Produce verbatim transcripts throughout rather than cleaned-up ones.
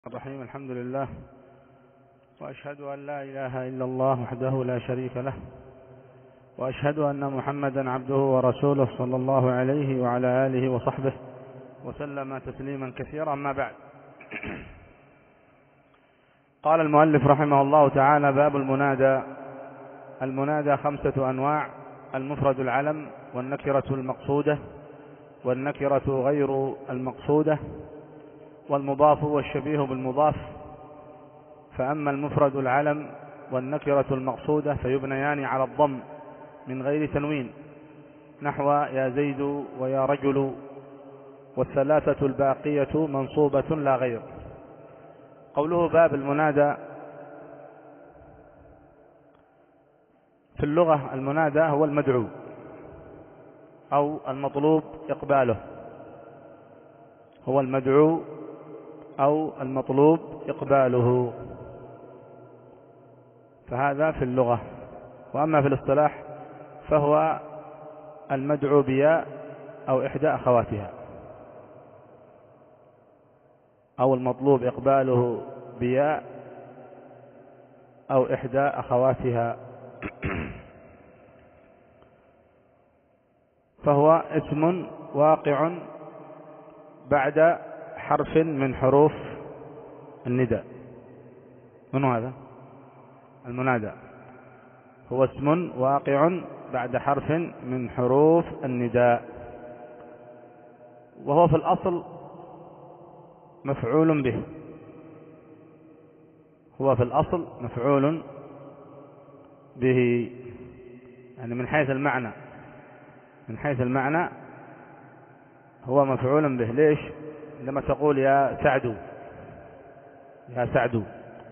الرحيم. الحمد لله، وأشهد أن لا إله إلا الله وحده لا شريك له، وأشهد أن محمدا عبده ورسوله صلى الله عليه وعلى آله وصحبه وسلم تسليما كثيرا. ما بعد، قال المؤلف رحمه الله تعالى: باب المنادى. المنادى خمسة أنواع: المفرد العلم، والنكرة المقصودة، والنكرة غير المقصودة، والمضاف والشبيه بالمضاف. فأما المفرد العلم والنكرة المقصودة فيبنيان على الضم من غير تنوين، نحو يا زيد ويا رجل، والثلاثة الباقية منصوبة لا غير. قوله باب المنادى: في اللغة المنادى هو المدعو أو المطلوب إقباله، هو المدعو أو المطلوب إقباله، فهذا في اللغة. وأما في الاصطلاح فهو المدعو بياء أو إحدى أخواتها، أو المطلوب إقباله بياء أو إحدى أخواتها. فهو اسم واقع بعد حرف من حروف النداء. من هذا المنادى؟ هو اسم واقع بعد حرف من حروف النداء، وهو في الأصل مفعول به. هو في الأصل مفعول به، يعني من حيث المعنى من حيث المعنى هو مفعول به. ليش؟ لما تقول يا سعد، يا سعد،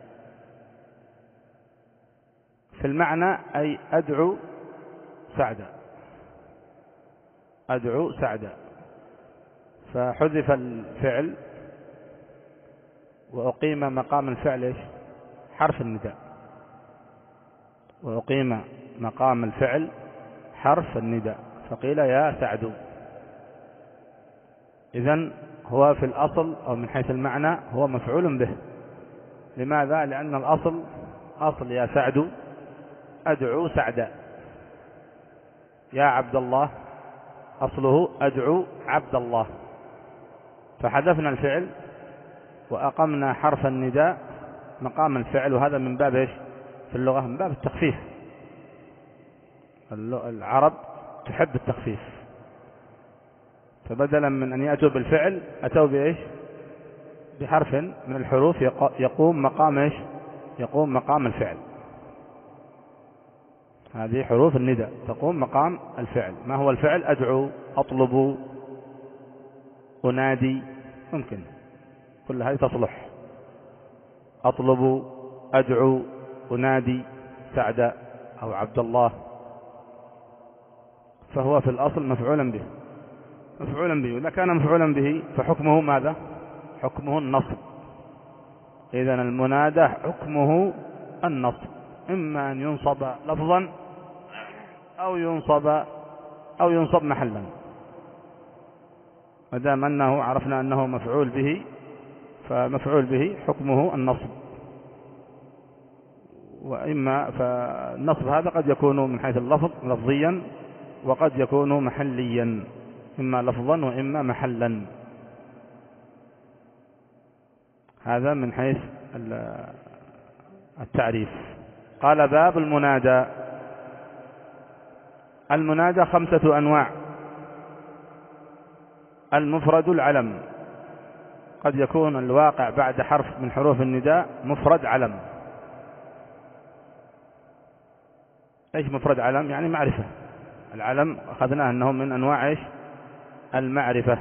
في المعنى أي أدعو سعدا، أدعو سعدا، فحذف الفعل وأقيم مقام الفعل إيش؟ حرف النداء. وأقيم مقام الفعل حرف النداء، فقيل يا سعد. إذن هو في الأصل أو من حيث المعنى هو مفعول به. لماذا؟ لأن الأصل أصل يا سعد أدعو سعدا. يا عبد الله أصله أدعو عبد الله، فحذفنا الفعل وأقمنا حرف النداء مقام الفعل، وهذا من باب إيش في اللغة؟ من باب التخفيف. العرب تحب التخفيف، فبدلا من أن يأتوا بالفعل أتوا بإيش؟ بحرف من الحروف يقوم مقام إيش؟ يقوم مقام الفعل. هذه حروف النداء تقوم مقام الفعل. ما هو الفعل؟ أدعو، أطلب، أنادي، ممكن كل هذه تصلح. أطلب، أدعو، أنادي سعد أو عبد الله. فهو في الأصل مفعولا به، مفعولا به. إذا كان مفعولا به فحكمه ماذا؟ حكمه النصب. إذن المنادى حكمه النصب، إما أن ينصب لفظا أو ينصب أو ينصب محلا. ما دام أنه عرفنا أنه مفعول به، فمفعول به حكمه النصب. وإما فالنصب هذا قد يكون من حيث اللفظ لفظيا، وقد يكون محليا، إما لفظا وإما محلا. هذا من حيث التعريف. قال باب المنادى. المنادى خمسة أنواع: المفرد العلم، قد يكون الواقع بعد حرف من حروف النداء مفرد علم. ايش مفرد علم؟ يعني معرفة. العلم أخذناه أنه من أنواع ايش؟ المعرفة.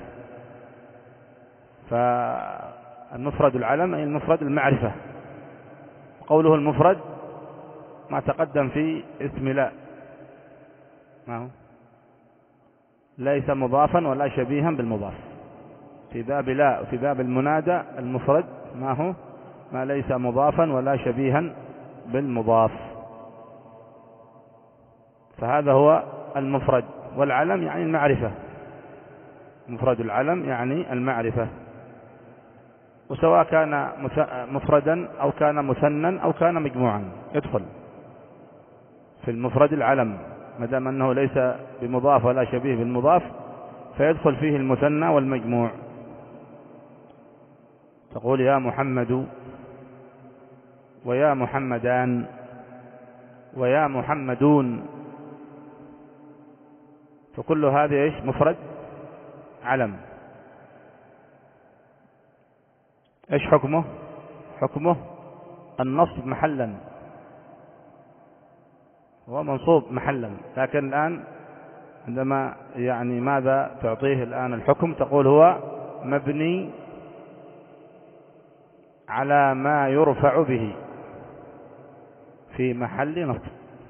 فالمفرد العلم أي المفرد المعرفة. قوله المفرد ما تقدم في اسم لا، ما هو؟ ليس مضافا ولا شبيها بالمضاف. في باب لا وفي باب المنادى المفرد ما هو؟ ما ليس مضافا ولا شبيها بالمضاف. فهذا هو المفرد. والعلم يعني المعرفة. مفرد العلم يعني المعرفة. وسواء كان مفردا أو كان مثنى أو كان مجموعا يدخل في المفرد العلم، ما دام أنه ليس بمضاف ولا شبيه بالمضاف فيدخل فيه المثنى والمجموع. تقول يا محمد ويا محمدان ويا محمدون، فكل هذه ايش؟ مفرد علم. ايش حكمه؟ حكمه النصب محلا، هو منصوب محلا. لكن الآن عندما يعني ماذا تعطيه الآن الحكم؟ تقول هو مبني على ما يرفع به في محل نصب.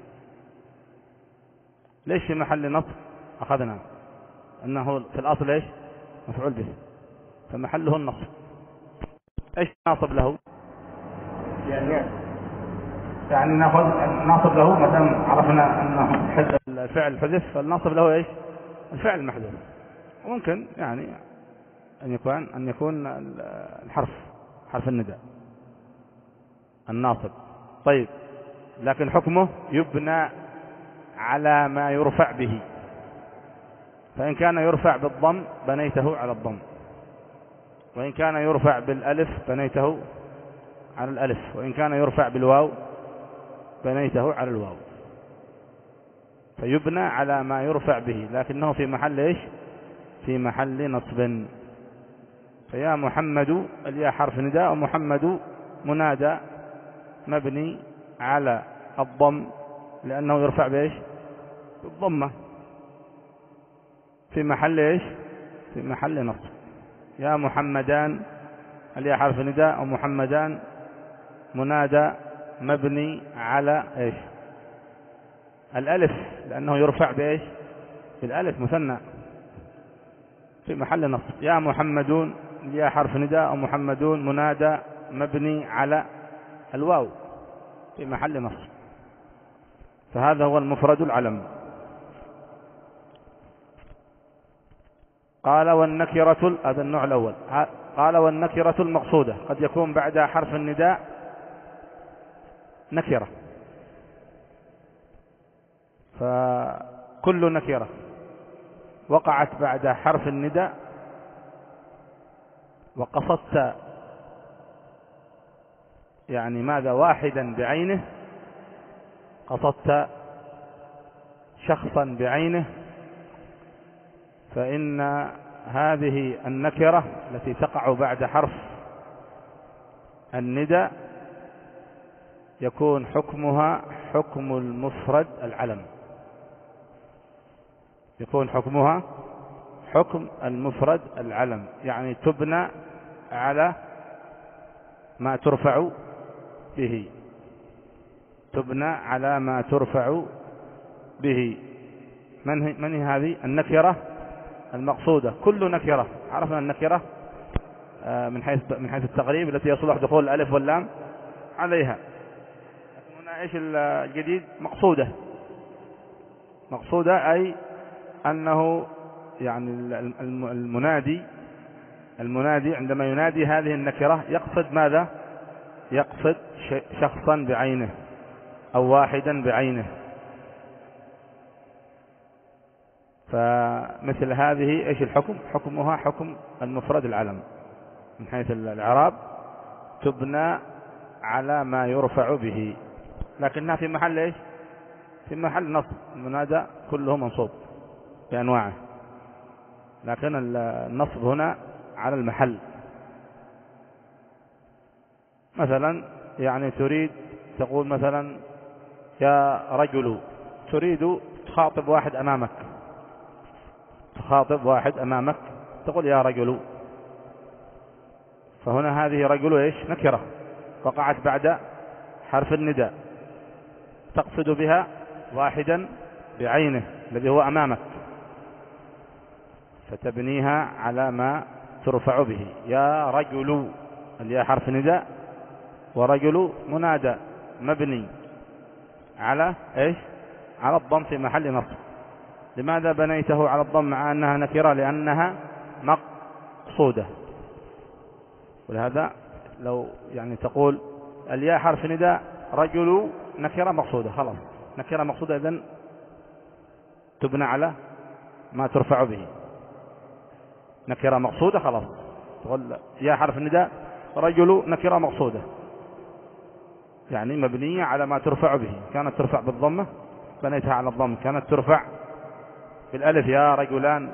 ليش في محل نصب؟ أخذنا أنه في الأصل إيش؟ مفعول به، فمحله النصب. إيش ناصب له؟ يعني يعني ناخذ ناصب له، مثلا عرفنا أنه الفعل حذف، فالناصب له إيش؟ الفعل المحذوف. وممكن يعني أن يكون أن يكون الحرف حرف النداء الناصب. طيب، لكن حكمه يبنى على ما يرفع به، فإن كان يرفع بالضم بنيته على الضم، وإن كان يرفع بالألف بنيته على الألف، وإن كان يرفع بالواو بنيته على الواو. فيبنى على ما يرفع به، لكنه في محل إيش؟ في محل نصب. فيا محمد الياء حرف نداء، ومحمد منادى مبني على الضم لأنه يرفع بإيش؟ بالضمة، في محل إيش؟ في محل نصب. يا محمدان الياء حرف نداء، ومحمدان منادى مبني على إيش؟ الألف لأنه يرفع بإيش؟ بالألف مثنى، في محل نصب. يا محمدون الياء حرف نداء، ومحمدون منادى مبني على الواو، في محل نصب. فهذا هو المفرد العلم. قال والنكرة، هذا النوع الأول. قال والنكرة المقصودة قد يكون بعد حرف النداء نكرة، فكل نكرة وقعت بعد حرف النداء وقصدت يعني ماذا؟ واحدا بعينه، قصدت شخصا بعينه، فإن هذه النكرة التي تقع بعد حرف النداء يكون حكمها حكم المفرد العلم، يكون حكمها حكم المفرد العلم، يعني تبنى على ما ترفع به، تبنى على ما ترفع به. من هي, من هي هذه النكرة المقصودة؟ كل نكرة، عرفنا النكرة من حيث من حيث التقريب التي يصلح دخول الألف واللام عليها. لكن هنا ايش الجديد؟ مقصودة. مقصودة أي أنه يعني المنادي المنادي عندما ينادي هذه النكرة يقصد ماذا؟ يقصد شخصا بعينه أو واحدا بعينه. فمثل هذه ايش الحكم؟ حكمها حكم المفرد العلم من حيث الإعراب، تبنى على ما يرفع به، لكنها في محل ايش؟ في محل نصب. المنادى كله منصوب بأنواعه، لكن النصب هنا على المحل. مثلا يعني تريد تقول مثلا يا رجل، تريد تخاطب واحد أمامك، تخاطب واحد أمامك تقول يا رجل، فهنا هذه رجل ايش؟ نكرة وقعت بعد حرف النداء، تقصد بها واحدا بعينه الذي هو أمامك، فتبنيها على ما ترفع به. يا رجل الياء حرف نداء، ورجل منادى مبني على ايش؟ على الضم في محل نصب. لماذا بنيته على الضم مع أنها نكرة؟ لأنها مقصودة. ولهذا لو يعني تقول الياء حرف نداء، رجل نكرة مقصودة، خلاص نكرة مقصودة إذن تبنى على ما ترفع به. نكرة مقصودة خلاص تقول يا حرف نداء رجل نكرة مقصودة، يعني مبنية على ما ترفع به. كانت ترفع بالضمة بنيتها على الضم، كانت ترفع بالألف يا رجلان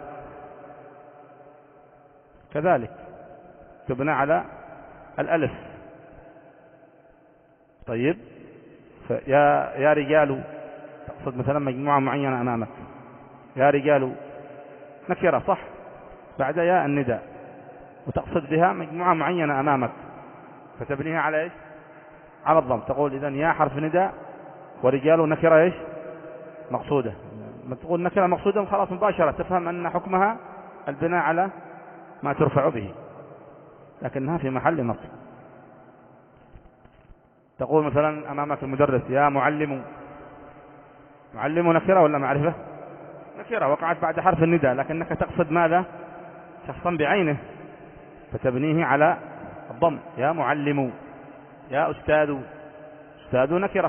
كذلك تبنى على الألف. طيب فيا يا رجال تقصد مثلا مجموعة معينة أمامك، يا رجال نكرة صح، بعد يا النداء، وتقصد بها مجموعة معينة أمامك، فتبنيها على إيش؟ على الضم. تقول إذن يا حرف نداء ورجال نكرة إيش؟ مقصودة. ما تقول نكرة مقصودة خلاص مباشرة تفهم أن حكمها البناء على ما ترفع به، لكنها في محل نصب. تقول مثلا أمامك المدرس يا معلم، معلم نكرة ولا معرفة؟ نكرة وقعت بعد حرف النداء، لكنك تقصد ماذا؟ شخصا بعينه، فتبنيه على الضم. يا معلم، يا أستاذ، أستاذ نكرة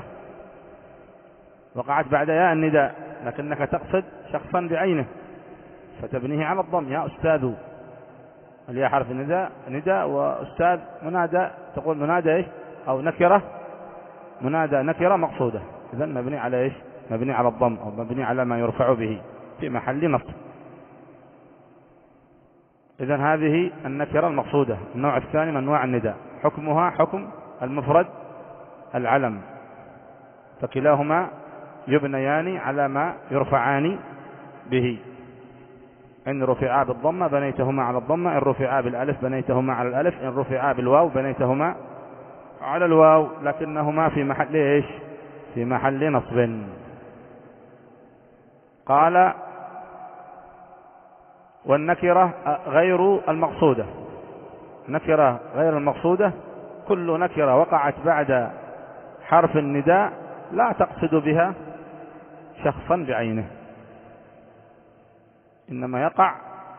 وقعت بعد يا النداء، لكنك تقصد شخصا بعينه، فتبنيه على الضم. يا أستاذ، الياء حرف النداء نداء، وأستاذ منادى، تقول منادى إيش؟ أو نكرة، منادى نكرة مقصودة، إذن مبني على إيش؟ مبني على الضم، أو مبني على ما يرفع به في محل نصب. إذن هذه النكرة المقصودة. النوع الثاني من أنواع النداء، حكمها حكم المفرد العلم، فكلاهما يبنيان على ما يرفعان به. إن رفعا بالضمة بنيتهما على الضمة، إن رفعا بالألف بنيتهما على الألف، إن رفعا بالواو بنيتهما على الواو، لكنهما في محل إيش؟ في محل نصب. قال والنكرة غير المقصودة. نكرة غير المقصودة كل نكرة وقعت بعد حرف النداء لا تقصد بها شخصا بعينه، إنما يقع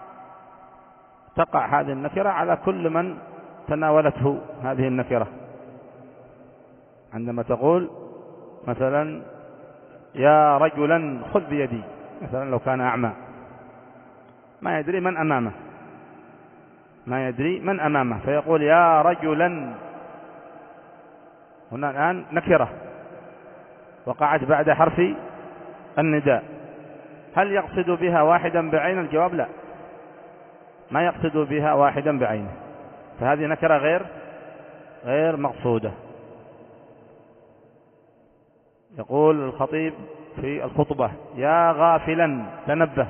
تقع هذه النكرة على كل من تناولته هذه النكرة. عندما تقول مثلا يا رجلا خذ بيدي، مثلا لو كان أعمى ما يدري من أمامه، ما يدري من أمامه، فيقول يا رجلا، هنا الآن نكرة وقعت بعد حرف النداء، هل يقصد بها واحدا بعين؟ الجواب لا، ما يقصد بها واحدا بعينه، فهذه نكرة غير غير مقصودة. يقول الخطيب في الخطبة يا غافلا تنبه،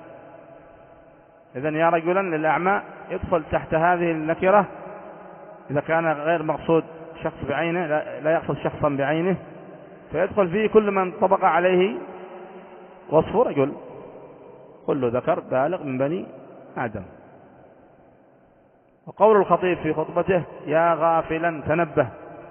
إذن يا رجلا للأعمى يدخل تحت هذه النكرة إذا كان غير مقصود شخص بعينه، لا يقصد شخصا بعينه، فيدخل فيه كل من طبق عليه وصف رجل، كل ذكر بالغ من بني آدم. وقول الخطيب في خطبته يا غافلا تنبه،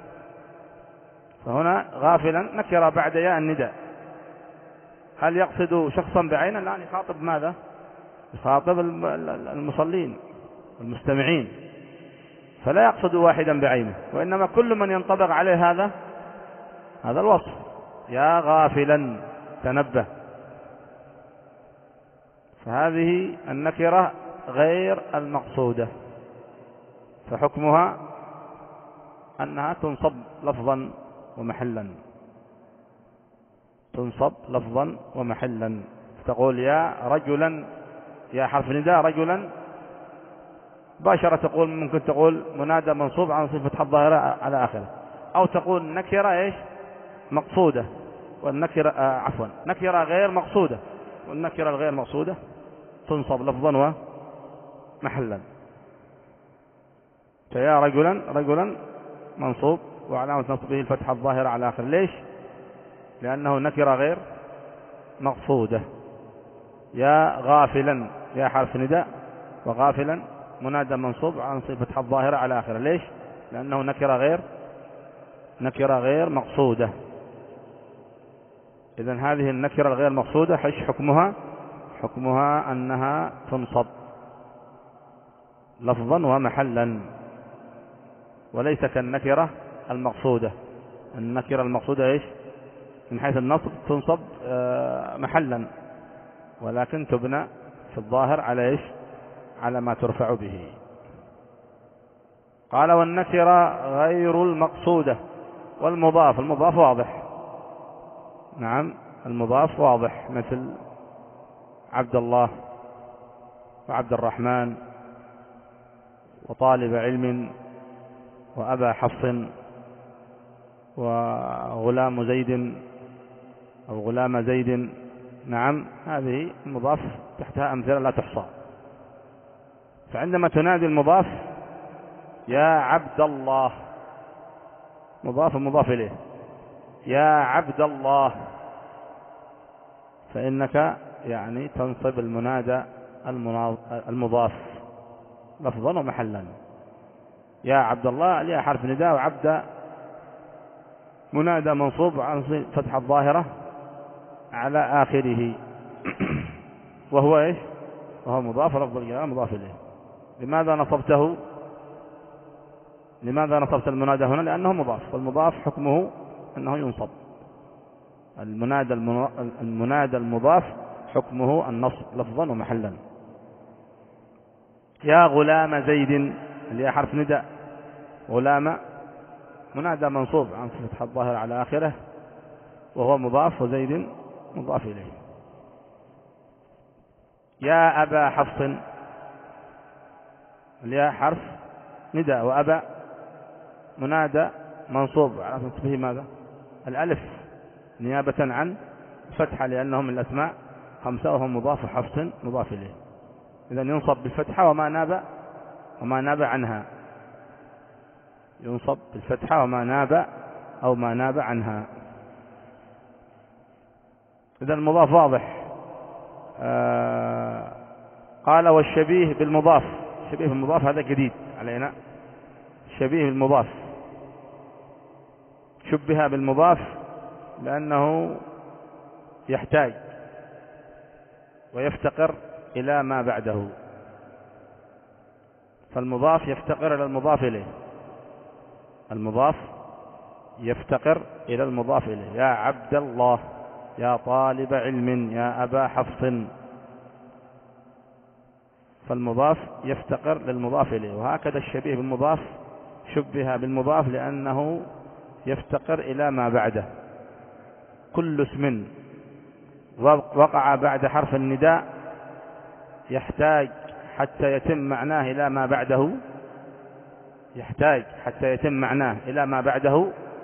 فهنا غافلا نكر بعد ياء النداء، هل يقصد شخصا بعينه؟ لا، يخاطب ماذا؟ يخاطب المصلين المستمعين، فلا يقصد واحدا بعينه، وإنما كل من ينطبق عليه هذا هذا الوصف يا غافلا تنبه. فهذه النكرة غير المقصودة، فحكمها أنها تنصب لفظا ومحلا، تنصب لفظا ومحلا. تقول يا رجلا، يا حرف نداء رجلا، باشرة تقول ممكن تقول منادى منصوب عن صفة الظاهرة على آخره، أو تقول نكرة إيش؟ مقصودة، والنكرة آه عفوا نكرة غير مقصودة، والنكرة الغير مقصودة تنصب لفظا ومحلا. فيا رجلا، رجلا منصوب وعلامة نصبه الفتحة الظاهرة على آخر. ليش؟ لأنه نكرة غير مقصودة. يا غافلا، يا حرف نداء، وغافلا منادى منصوب عن صفة الظاهرة على آخر. ليش؟ لأنه نكرة غير نكرة غير مقصودة. إذن هذه النكرة الغير مقصودة حش حكمها حكمها أنها تنصب لفظا ومحلا. وليس كالنكرة المقصودة. النكرة المقصودة إيش؟ من حيث النصب تنصب محلا، ولكن تبنى في الظاهر على إيش؟ على ما ترفع به. قال والنكرة غير المقصودة والمضاف. المضاف واضح، نعم المضاف واضح، مثل عبد الله وعبد الرحمن وطالب علم وأبا حفص وغلام زيد أو غلام زيد. نعم هذه المضاف تحتها أمثلة لا تحصى. فعندما تنادي المضاف يا عبد الله، مضاف مضاف إليه، يا عبد الله، فإنك يعني تنصب المنادى المضاف لفظا ومحلا. يا عبد الله لها حرف نداء، وعبد منادى منصوب عن فتح الظاهرة على آخره وهو إيش؟ وهو مضاف، لفظ الجلالة مضاف إليه. لماذا نصبته؟ لماذا نصبت المنادى هنا؟ لأنه مضاف، والمضاف حكمه أنه ينصب. المنادى المنادى المضاف حكمه النصب لفظا ومحلا. يا غلام زيد اللي هي حرف نداء، غلام منادى منصوب عن فتح الظاهر على آخره وهو مضاف، وزيد مضاف إليه. يا أبا حفص اللي هي حرف نداء، وأبا منادى منصوب على نصبه ماذا؟ الألف نيابة عن فتحة، لأنهم من الأسماء خمسة وهم مضاف وحفص مضاف إليه. إذن ينصب بالفتحة وما ناب وما ناب عنها، ينصب بالفتحة وما ناب أو ما ناب عنها. إذن المضاف واضح. آه قال والشبيه بالمضاف. الشبيه بالمضاف هذا جديد علينا. الشبيه بالمضاف شبه بالمضاف لأنه يحتاج ويفتقر إلى ما بعده، فالمضاف يفتقر إلى المضاف إليه. المضاف يفتقر إلى المضاف إليه. يا عبد الله، يا طالب علم، يا أبا حفص، فالمضاف يفتقر للمضاف إليه. وهكذا الشبيه بالمضاف شبه بالمضاف لأنه يفتقر إلى ما بعده. كل اسم وقع بعد حرف النداء يحتاج حتى يتم معناه إلى ما بعده، يحتاج حتى يتم معناه إلى ما بعده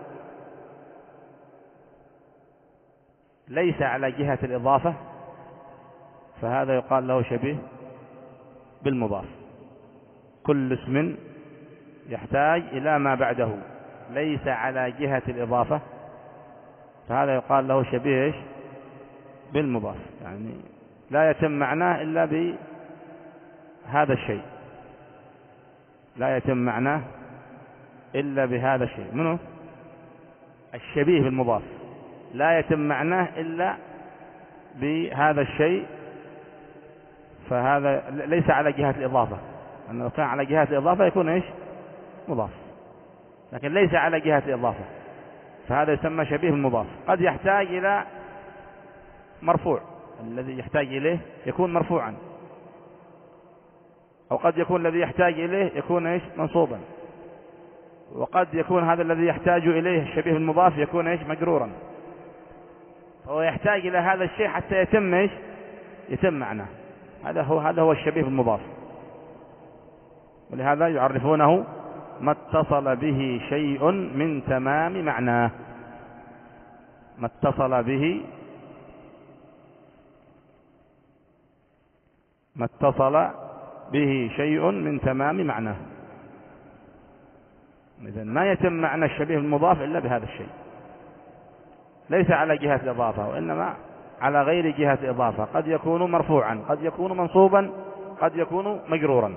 ليس على جهة الإضافة، فهذا يقال له شبيه بالمضاف. كل اسم يحتاج إلى ما بعده ليس على جهة الإضافة، فهذا يقال له شبيه بالمضاف، يعني لا يتم معناه إلا بهذا الشيء، لا يتم معناه إلا بهذا الشيء. منه الشبيه بالمضاف لا يتم معناه إلا بهذا الشيء، فهذا ليس على جهة الإضافة. أنه لو كان على جهة الإضافة يكون إيش؟ مضاف، لكن ليس على جهة الإضافة، فهذا يسمى شبيه بالمضاف. قد يحتاج إلى مرفوع، الذي يحتاج إليه يكون مرفوعا، أو قد يكون الذي يحتاج إليه يكون إيش؟ منصوبا، وقد يكون هذا الذي يحتاج إليه الشبيه بالمضاف يكون إيش؟ مجرورا. فهو يحتاج إلى هذا الشيء حتى يتم إيش؟ يتم معناه. هذا هو هذا هو الشبيه بالمضاف، ولهذا يعرفونه ما اتصل به شيء من تمام معناه. ما اتصل به ما اتصل به شيء من تمام معناه. إذن ما يتم معنى الشبيه بالمضاف إلا بهذا الشيء، ليس على جهة الإضافة وإنما على غير جهة الإضافة. قد يكون مرفوعا، قد يكون منصوبا، قد يكون مجرورا.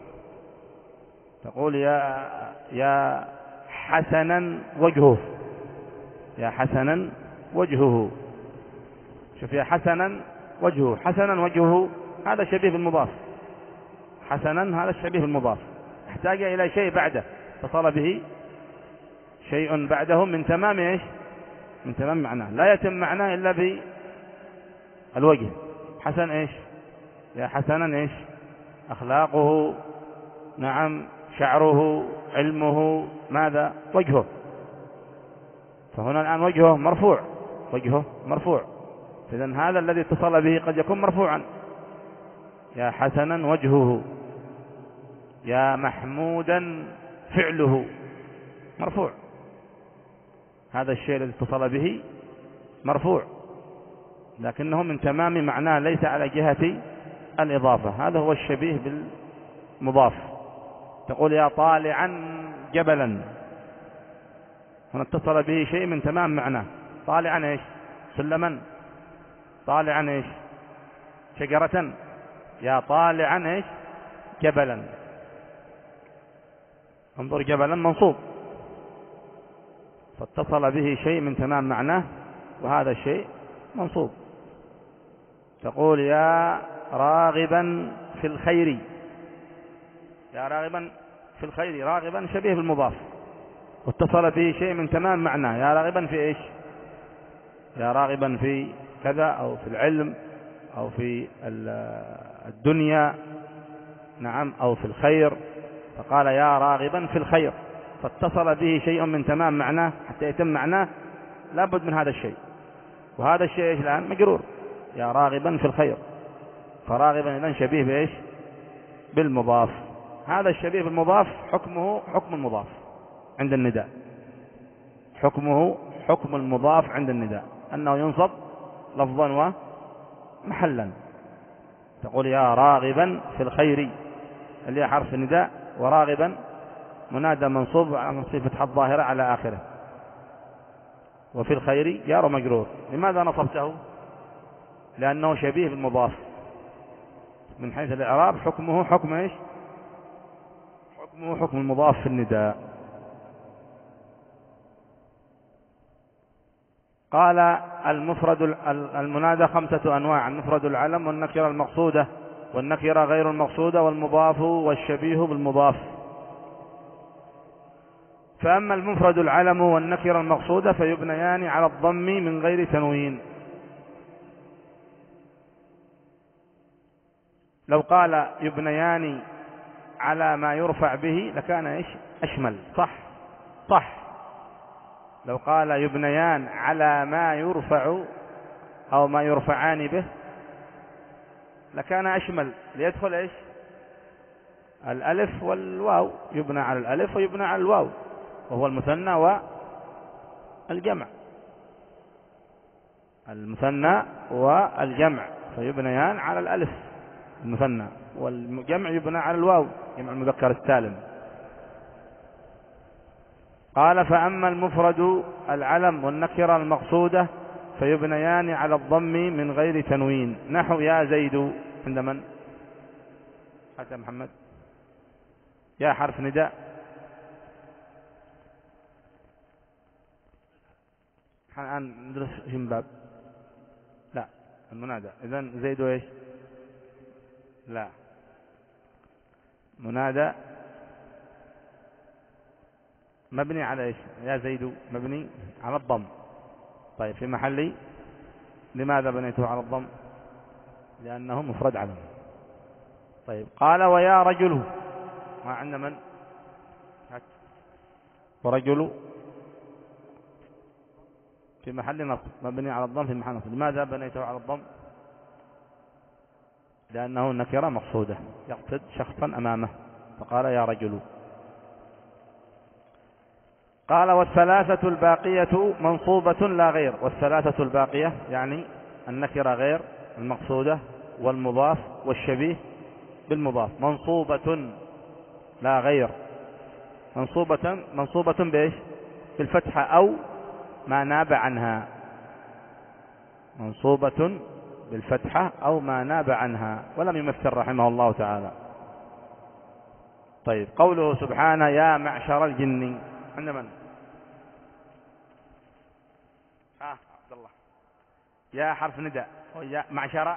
تقول يا يا حسنا وجهه، يا حسنا وجهه. شوف، يا حسنا وجهه، حسنا وجهه هذا شبيه بالمضاف. حسنا هذا الشبيه بالمضاف، احتاج إلى شيء بعده اتصل به شيء بعده من تمام إيش؟ من تمام معناه. لا يتم معناه إلا بالوجه. حسن إيش؟ يا حسنا إيش؟ أخلاقه، نعم، شعره، علمه، ماذا؟ وجهه. فهنا الآن وجهه مرفوع، وجهه مرفوع، إذن هذا الذي اتصل به قد يكون مرفوعا. يا حسنا وجهه، يا محمودا فعله، مرفوع. هذا الشيء الذي اتصل به مرفوع، لكنه من تمام معناه، ليس على جهة الإضافة. هذا هو الشبيه بالمضاف. تقول يا طالعا جبلا، هنا اتصل به شيء من تمام معناه. طالعا ايش؟ سلما. طالعا ايش؟ شجرة. يا طالعا ايش؟ جبلا. انظر، جبلا منصوب، فاتصل به شيء من تمام معناه، وهذا الشيء منصوب. تقول يا راغبا في الخير. يا راغبا في الخير، راغبا شبيه بالمضاف، واتصل به شيء من تمام معناه. يا راغبا في ايش؟ يا راغبا في كذا، او في العلم، او في الدنيا، نعم، او في الخير. فقال يا راغبا في الخير، فاتصل به شيء من تمام معناه. حتى يتم معناه لابد من هذا الشيء، وهذا الشيء ايش الآن؟ مجرور. يا راغبا في الخير، فراغبا إذن شبيه بايش؟ بالمضاف. هذا الشبيه بالمضاف حكمه حكم المضاف عند النداء. حكمه حكم المضاف عند النداء، أنه ينصب لفظا ومحلا. تقول يا راغبا في الخير، اللي هي حرف النداء، وراغبا منادى منصوب على صفة الظاهرة على آخره، وفي الخير جار مجرور. لماذا نصبته؟ لأنه شبيه بالمضاف. من حيث الإعراب حكمه حكم ايش؟ حكمه حكم المضاف في النداء. قال المفرد المنادى خمسة أنواع: المفرد العلم، والنكرة المقصودة، والنكرة غير المقصودة، والمضاف، والشبيه بالمضاف. فأما المفرد العلم والنكرة المقصودة فيبنيان على الضم من غير تنوين. لو قال يبنيان على ما يرفع به لكان ايش؟ أشمل. صح صح. لو قال يبنيان على ما يرفع أو ما يرفعان به لكان أشمل، ليدخل ايش؟ الألف والواو. يبنى على الألف ويبنى على الواو، وهو المثنى والجمع. المثنى والجمع فيبنيان على الألف المثنى، والجمع يبنى على الواو، جمع المذكر السالم. قال فأما المفرد العلم والنكرة المقصودة فيبنيان على الضم من غير تنوين. نحو يا زيد عند من؟ حتى محمد. يا حرف نداء، الآن ندرس من باب لا المنادى. إذن زيد ايش؟ لا، منادى مبني على ايش؟ يا زيد مبني على الضم. طيب في محل، لماذا بنيته على الضم؟ لأنه مفرد علم. طيب قال ويا رجل، ما عند من؟ ورجل في محل نصب، مبني على الضم في محل نصب. لماذا بنيته على الضم؟ لأنه نكرة مقصودة، يقصد شخصا أمامه، فقال يا رجل. قال والثلاثة الباقية منصوبة لا غير. والثلاثة الباقية يعني النكرة غير المقصودة والمضاف والشبيه بالمضاف منصوبة لا غير. منصوبة منصوبة بإيش؟ بالفتحة أو ما ناب عنها. منصوبة بالفتحة أو ما ناب عنها، ولم يمثل رحمه الله تعالى. طيب قوله سبحانه يا معشر الجن، عند من؟ آه عبد الله. يا حرف نداء، ويا معشر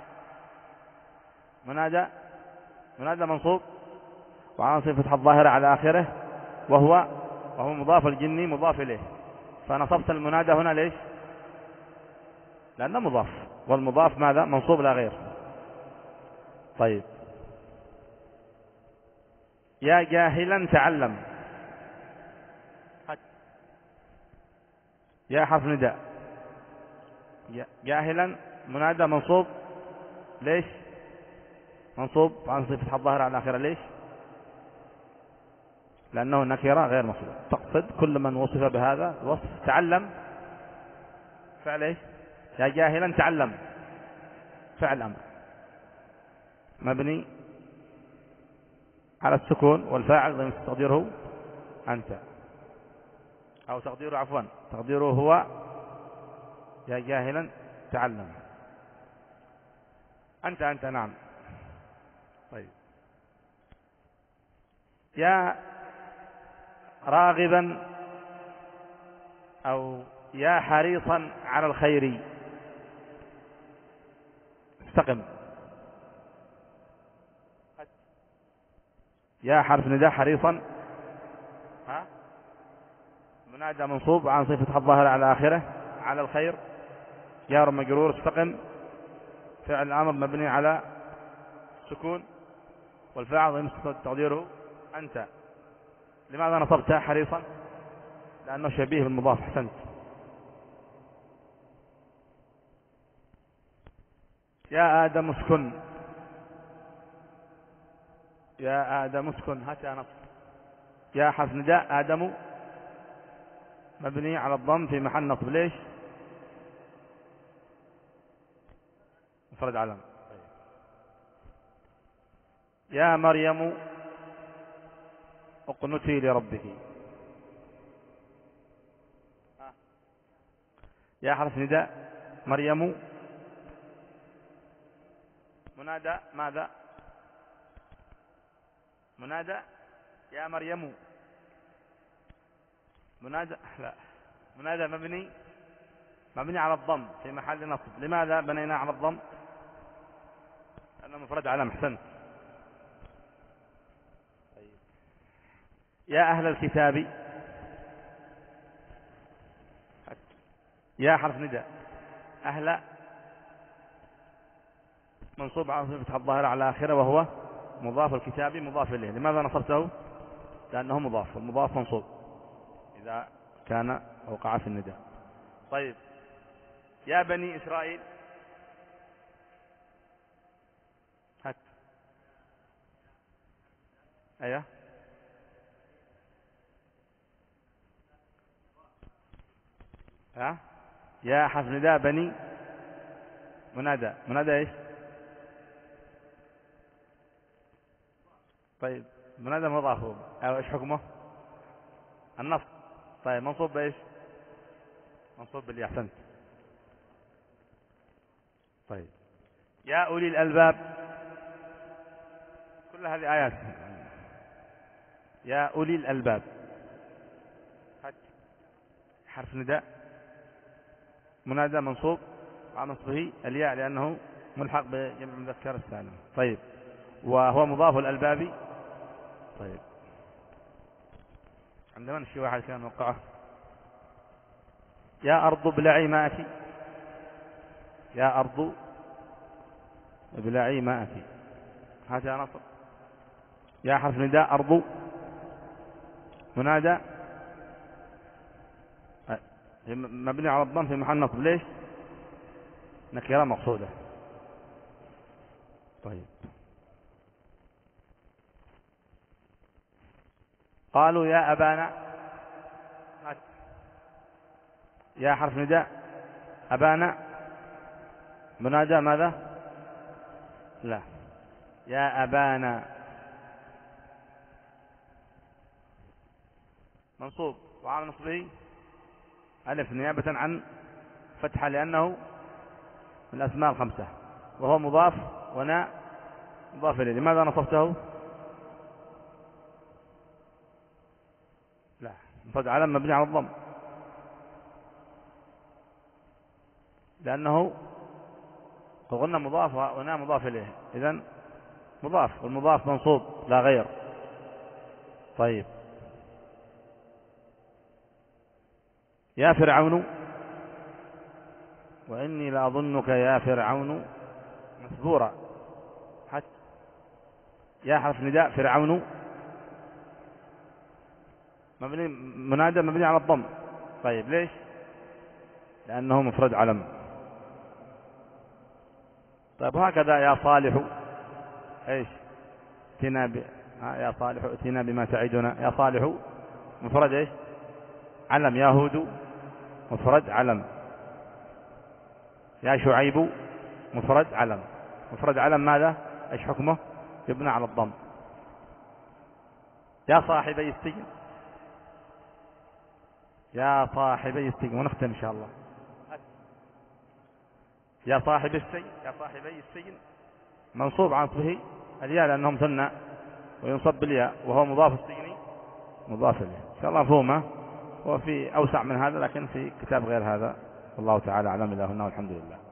منادى، منادى منصوب وعلى صفة الظاهرة على آخره وهو وهو مضاف الجني مضاف إليه، فنصبت المنادى هنا ليش؟ لأنه مضاف، والمضاف ماذا؟ منصوب لا غير. طيب يا جاهلا تعلم، يا حرف نداء، جاهلا منادى منصوب ليش؟ منصوب عن صفة الظاهر على الآخرة ليش؟ لأنه نكرة غير مصروف، تقصد كل من وصف بهذا الوصف. تعلم فعل ايش؟ يا جاهلا تعلم فعل أمر مبني على السكون، والفاعل ضمن تقديره أنت، أو تقديره عفوا تقديره هو يا جاهلا تعلم أنت أنت نعم. طيب يا راغبا أو يا حريصا على الخير، استقم. يا حرف نداء حريصا ها منادى منصوب عن صفة الظاهر على آخره على الخير، جار مجرور، استقم فعل الأمر مبني على سكون، والفاعل ضمن تقديره أنت. لماذا نصبتها حريصا؟ لأنه شبيه بالمضاف. أحسنت. يا آدم اسكن، يا آدم اسكن هاتها نصب. يا حرف نداء آدم مبني على الضم في محل نصب ليش؟ مفرد علم. يا مريم اقنتي لربك، يا حرف نداء مريم منادى ماذا؟ منادى يا مريم منادى لا منادى مبني مبني على الضم في محل نصب. لماذا بنينا على الضم؟ لأنه مفرد علم. أحسنت. يا أهل الكتاب، يا حرف نداء أهل منصوب على صفة الظاهرة على آخره وهو مضاف، الكتاب مضاف إليه. لماذا نصبته؟ لأنه مضاف، والمضاف منصوب إذا كان وقع في النداء. طيب يا بني إسرائيل، هات أيه ها يا حرف نداء بني منادى منادى ايش؟ طيب منادى مضاف او ايش حكمه؟ النصب. طيب منصوب بايش؟ منصوب بالياء. احسنت. طيب يا اولي الالباب، كل هذه ايات. يا اولي الالباب حرف نداء منادى منصوب على نصبه الياء لانه ملحق بجمع المذكر السالم. طيب وهو مضاف الالباب. طيب عندما نشي واحد كان موقعه. يا أرض ابلعي ماءك، يا أرض ابلعي ماءك هذا نصب. يا حرف نداء أرض منادى مبني على الضم في محل نصب ليش؟ نكرة مقصودة. طيب قالوا يا أبانا، يا حرف نداء أبانا منادى ماذا؟ لا يا أبانا منصوب وعلى نصبه ألف نيابة عن فتحة لأنه من الأسماء الخمسة، وهو مضاف وناء مضاف إليه. لماذا نصبته؟ لا مفرد علم مبني على الضم لأنه قلنا مضاف وناء مضاف إليه، إذن مضاف والمضاف منصوب لا غير. طيب يا فرعون، وإني لأظنك يا فرعون مسبورا. حتى يا حرف نداء، فرعون مبني منادى مبني على الضم. طيب ليش؟ لأنه مفرد علم. طيب هكذا يا صالح، ايش؟ ائتنا ب... يا صالح ائتنا بما تعدنا. يا صالح مفرد ايش؟ علم. يا هود مفرد علم. يا شعيب مفرد علم. مفرد علم ماذا؟ ايش حكمه؟ يبنى على الضم. يا صاحبي السجن، يا صاحبي السجن، ونختم ان شاء الله. يا صاحب السجن، يا صاحبي السجن منصوب عن صفه الياء لأنه مثنى، وينصب بالياء، وهو مضاف السجن مضاف إليه. إن شاء الله مفهومة. هو في أوسع من هذا لكن في كتاب غير هذا. والله تعالى أعلم. إلهنا والحمد لله.